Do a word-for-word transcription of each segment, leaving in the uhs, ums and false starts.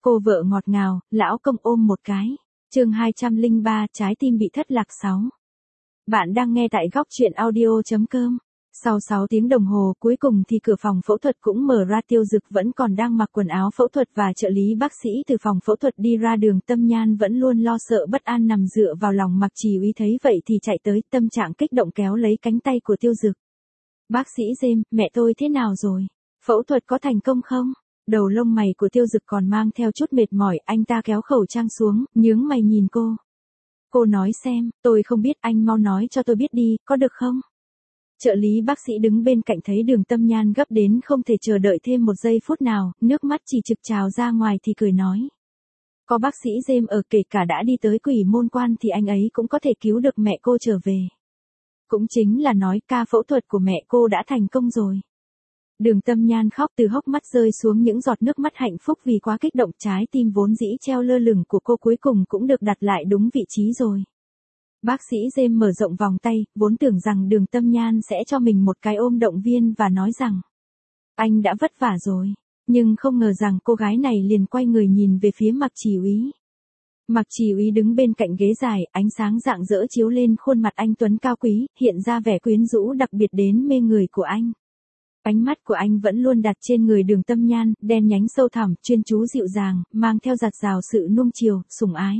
Cô vợ ngọt ngào, lão công ôm một cái. Chương hai trăm lẻ ba, trái tim bị thất lạc sáu. Bạn đang nghe tại góc truyện audio chấm com. Sau sáu tiếng đồng hồ, cuối cùng thì cửa phòng phẫu thuật cũng mở ra. Tiêu Dực vẫn còn đang mặc quần áo phẫu thuật và trợ lý bác sĩ từ phòng phẫu thuật đi ra đường. Tâm Nhan vẫn luôn lo sợ bất an nằm dựa vào lòng Mạc Chỉ Úy, thấy vậy thì chạy tới, tâm trạng kích động kéo lấy cánh tay của Tiêu Dực. Bác sĩ James, mẹ tôi thế nào rồi? Phẫu thuật có thành công không? Đầu lông mày của Tiêu Dực còn mang theo chút mệt mỏi, anh ta kéo khẩu trang xuống, nhướng mày nhìn cô. Cô nói xem, tôi không biết, anh mau nói cho tôi biết đi, có được không? Trợ lý bác sĩ đứng bên cạnh thấy Đường Tâm Nhan gấp đến không thể chờ đợi thêm một giây phút nào, nước mắt chỉ trực trào ra ngoài thì cười nói. Có bác sĩ James ở, kể cả đã đi tới Quỷ Môn Quan thì anh ấy cũng có thể cứu được mẹ cô trở về. Cũng chính là nói ca phẫu thuật của mẹ cô đã thành công rồi. Đường Tâm Nhan khóc, từ hốc mắt rơi xuống những giọt nước mắt hạnh phúc vì quá kích động, trái tim vốn dĩ treo lơ lửng của cô cuối cùng cũng được đặt lại đúng vị trí rồi. Bác sĩ James mở rộng vòng tay, vốn tưởng rằng Đường Tâm Nhan sẽ cho mình một cái ôm động viên và nói rằng anh đã vất vả rồi, nhưng không ngờ rằng cô gái này liền quay người nhìn về phía Mạc Chỉ Úy. Mạc Chỉ Úy đứng bên cạnh ghế dài, ánh sáng rạng rỡ chiếu lên khuôn mặt anh tuấn cao quý, hiện ra vẻ quyến rũ đặc biệt đến mê người của anh. Ánh mắt của anh vẫn luôn đặt trên người Đường Tâm Nhan, đen nhánh sâu thẳm, chuyên chú dịu dàng, mang theo dạt dào sự nuông chiều, sủng ái.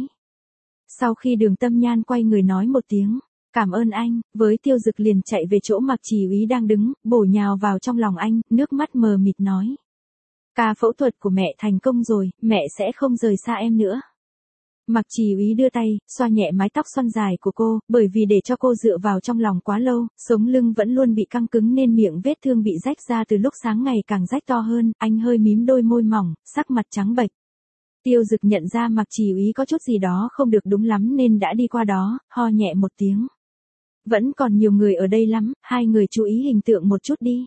Sau khi Đường Tâm Nhan quay người nói một tiếng, cảm ơn anh, với Tiêu Dực liền chạy về chỗ Mạc Chỉ Úy đang đứng, bổ nhào vào trong lòng anh, nước mắt mờ mịt nói. Ca phẫu thuật của mẹ thành công rồi, mẹ sẽ không rời xa em nữa. Mạc Chỉ Úy đưa tay, xoa nhẹ mái tóc xoăn dài của cô, bởi vì để cho cô dựa vào trong lòng quá lâu, sống lưng vẫn luôn bị căng cứng nên miệng vết thương bị rách ra từ lúc sáng ngày càng rách to hơn, anh hơi mím đôi môi mỏng, sắc mặt trắng bệch. Tiêu Dực nhận ra Mạc Chỉ Úy có chút gì đó không được đúng lắm nên đã đi qua đó, ho nhẹ một tiếng. Vẫn còn nhiều người ở đây lắm, hai người chú ý hình tượng một chút đi.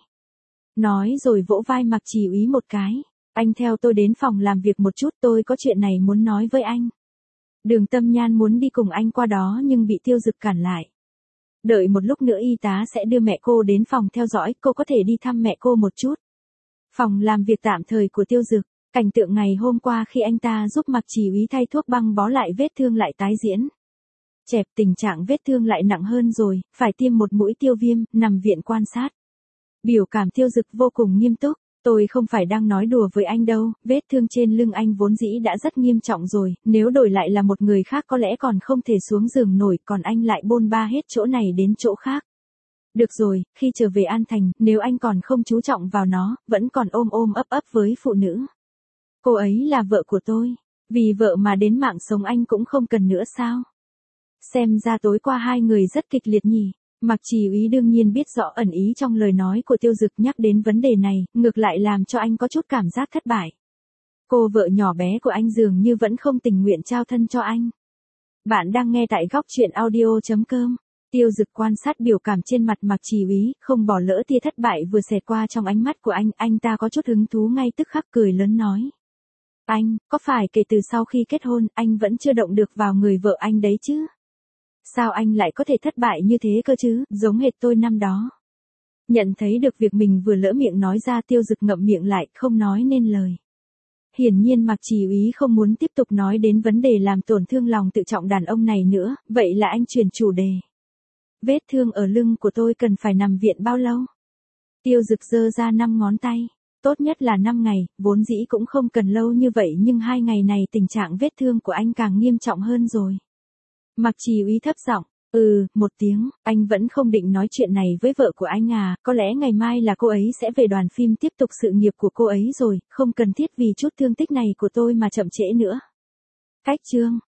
Nói rồi vỗ vai Mạc Chỉ Úy một cái, anh theo tôi đến phòng làm việc một chút, tôi có chuyện này muốn nói với anh. Đường Tâm Nhan muốn đi cùng anh qua đó nhưng bị Tiêu Dực cản lại. Đợi một lúc nữa y tá sẽ đưa mẹ cô đến phòng theo dõi, cô có thể đi thăm mẹ cô một chút. Phòng làm việc tạm thời của Tiêu Dực, cảnh tượng ngày hôm qua khi anh ta giúp Mạc Chỉ Úy thay thuốc băng bó lại vết thương lại tái diễn. Chẹp, tình trạng vết thương lại nặng hơn rồi, phải tiêm một mũi tiêu viêm, nằm viện quan sát. Biểu cảm Tiêu Dực vô cùng nghiêm túc. Tôi không phải đang nói đùa với anh đâu, vết thương trên lưng anh vốn dĩ đã rất nghiêm trọng rồi, nếu đổi lại là một người khác có lẽ còn không thể xuống giường nổi, còn anh lại bôn ba hết chỗ này đến chỗ khác. Được rồi, khi trở về An Thành, nếu anh còn không chú trọng vào nó, vẫn còn ôm ôm ấp ấp với phụ nữ. Cô ấy là vợ của tôi, vì vợ mà đến mạng sống anh cũng không cần nữa sao? Xem ra tối qua hai người rất kịch liệt nhỉ. Mạc Chỉ Úy đương nhiên biết rõ ẩn ý trong lời nói của Tiêu Dực, nhắc đến vấn đề này, ngược lại làm cho anh có chút cảm giác thất bại. Cô vợ nhỏ bé của anh dường như vẫn không tình nguyện trao thân cho anh. Bạn đang nghe tại góc truyện audio chấm com. Tiêu Dực quan sát biểu cảm trên mặt Mạc Chỉ Úy, không bỏ lỡ tia thất bại vừa xẹt qua trong ánh mắt của anh, anh ta có chút hứng thú ngay tức khắc cười lớn nói. Anh, có phải kể từ sau khi kết hôn, anh vẫn chưa động được vào người vợ anh đấy chứ? Sao anh lại có thể thất bại như thế cơ chứ, giống hệt tôi năm đó. Nhận thấy được việc mình vừa lỡ miệng nói ra, Tiêu Dực ngậm miệng lại, không nói nên lời. Hiển nhiên Mạc Chỉ Úy không muốn tiếp tục nói đến vấn đề làm tổn thương lòng tự trọng đàn ông này nữa, vậy là anh chuyển chủ đề. Vết thương ở lưng của tôi cần phải nằm viện bao lâu? Tiêu Dực giơ ra năm ngón tay. Tốt nhất là năm ngày, vốn dĩ cũng không cần lâu như vậy nhưng hai ngày này tình trạng vết thương của anh càng nghiêm trọng hơn rồi. Mạc Chỉ Úy thấp giọng, ừ, một tiếng, anh vẫn không định nói chuyện này với vợ của anh à, có lẽ ngày mai là cô ấy sẽ về đoàn phim tiếp tục sự nghiệp của cô ấy rồi, không cần thiết vì chút thương tích này của tôi mà chậm trễ nữa. Cách chương,